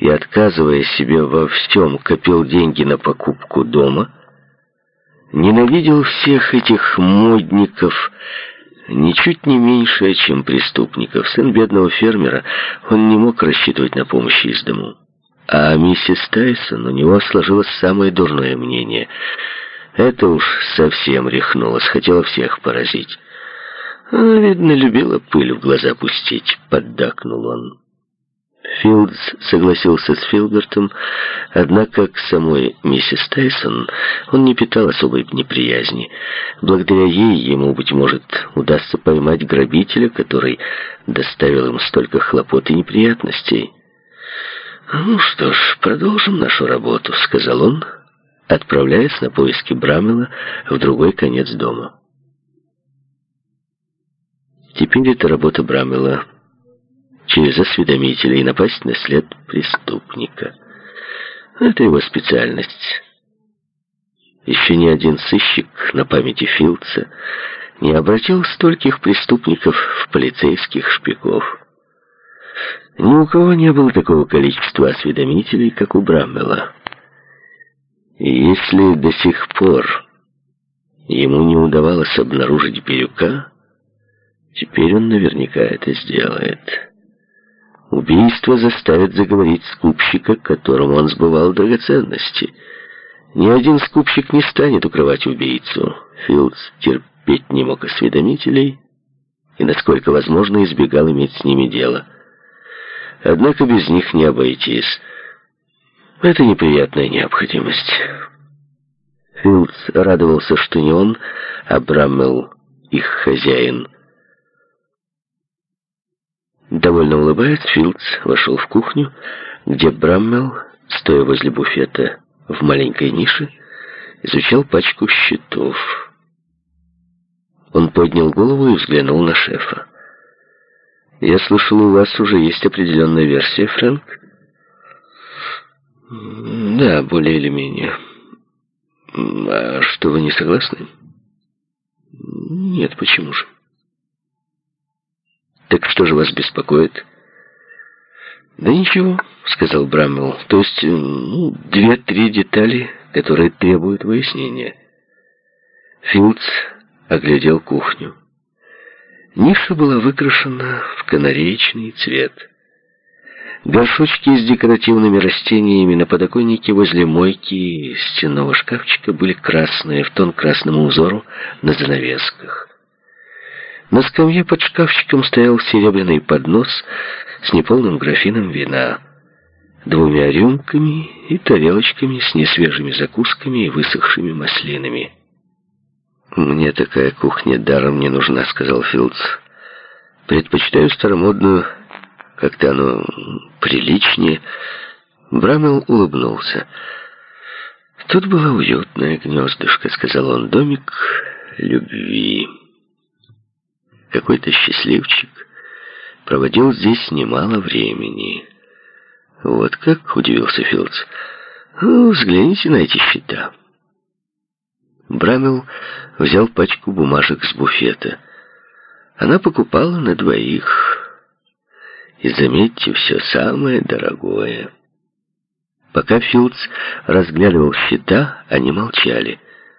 и, отказывая себе во всем, копил деньги на покупку дома, ненавидел всех этих модников ничуть не меньше, чем преступников. Сын бедного фермера, он не мог рассчитывать на помощь из дому. А о миссис Тайсон у него сложилось самое дурное мнение. Это уж совсем рехнулось, хотела всех поразить. Видно, любила пыль в глаза пустить, поддакнул он. Филдс согласился с Филбертом, однако к самой миссис Тайсон он не питал особой неприязни. Благодаря ей ему, быть может, удастся поймать грабителя, который доставил им столько хлопот и неприятностей. «Ну что ж, продолжим нашу работу», — сказал он, отправляясь на поиски Браммела в другой конец дома. Теперь это работа Браммела — через осведомителей напасть на след преступника. Это его специальность. Еще ни один сыщик на памяти Филдса не обратил стольких преступников в полицейских шпиков. Ни у кого не было такого количества осведомителей, как у Браммела. И если до сих пор ему не удавалось обнаружить Бирюка, теперь он наверняка это сделает. Убийство заставит заговорить скупщика, которому он сбывал драгоценности. Ни один скупщик не станет укрывать убийцу. Филдс терпеть не мог осведомителей и, насколько возможно, избегал иметь с ними дело. Однако без них не обойтись. Это неприятная необходимость. Филдс радовался, что не он, а Браммел их хозяин. Довольно улыбаясь, Филдс вошел в кухню, где Браммел, стоя возле буфета в маленькой нише, изучал пачку счетов. Он поднял голову и взглянул на шефа. «Я слышал, у вас уже есть определенная версия, Фрэнк?» «Да, более или менее. А что, вы не согласны?» «Нет, почему же?» «Так что же вас беспокоит?» «Да ничего», — сказал Браммел. «То есть, 2-3 детали, которые требуют выяснения». Филдс оглядел кухню. Ниша была выкрашена в канареечный цвет. Горшочки с декоративными растениями на подоконнике возле мойки и стенного шкафчика были красные, в тон красному узору на занавесках. На скамье под шкафчиком стоял серебряный поднос с неполным графином вина, 2 рюмками и тарелочками с несвежими закусками и высохшими маслинами. «Мне такая кухня даром не нужна», — сказал Филдс. «Предпочитаю старомодную, как-то оно приличнее». Браммел улыбнулся. «Тут было уютное гнездышко», — сказал он, — «домик любви». Какой-то счастливчик проводил здесь немало времени. «Вот как?» — удивился Филдс. «Взгляните на эти счета». Браммел взял пачку бумажек с буфета. Она покупала на 2. И, заметьте, все самое дорогое. Пока Филдс разглядывал счета, они молчали.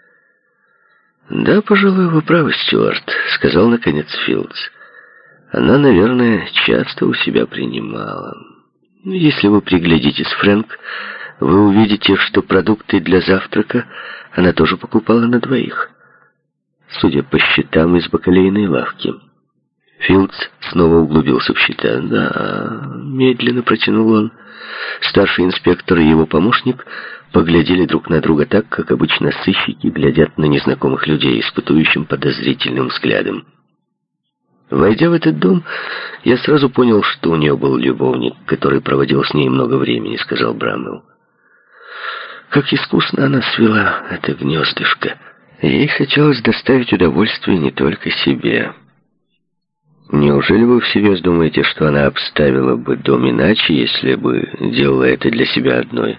«Да, пожалуй, вы правы, Стюарт», — сказал наконец Филдс. «Она, наверное, часто у себя принимала. Если вы приглядитесь, Фрэнк, вы увидите, что продукты для завтрака она тоже покупала на 2, судя по счетам из бакалейной лавки». Филдс снова углубился в счета. «Да», — медленно протянул он. Старший инспектор и его помощник поглядели друг на друга так, как обычно сыщики глядят на незнакомых людей, испытующим подозрительным взглядом. «Войдя в этот дом, я сразу понял, что у нее был любовник, который проводил с ней много времени», — сказал Браммел. «Как искусно она свела это гнездышко. Ей хотелось доставить удовольствие не только себе». «Неужели вы всерьез думаете, что она обставила бы дом иначе, если бы делала это для себя одной?»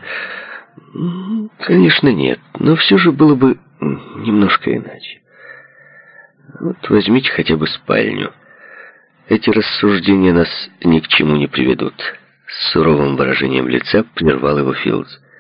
«Конечно, нет, но все же было бы немножко иначе. Вот возьмите хотя бы спальню. Эти рассуждения нас ни к чему не приведут. С суровым выражением лица прервал его Филдс.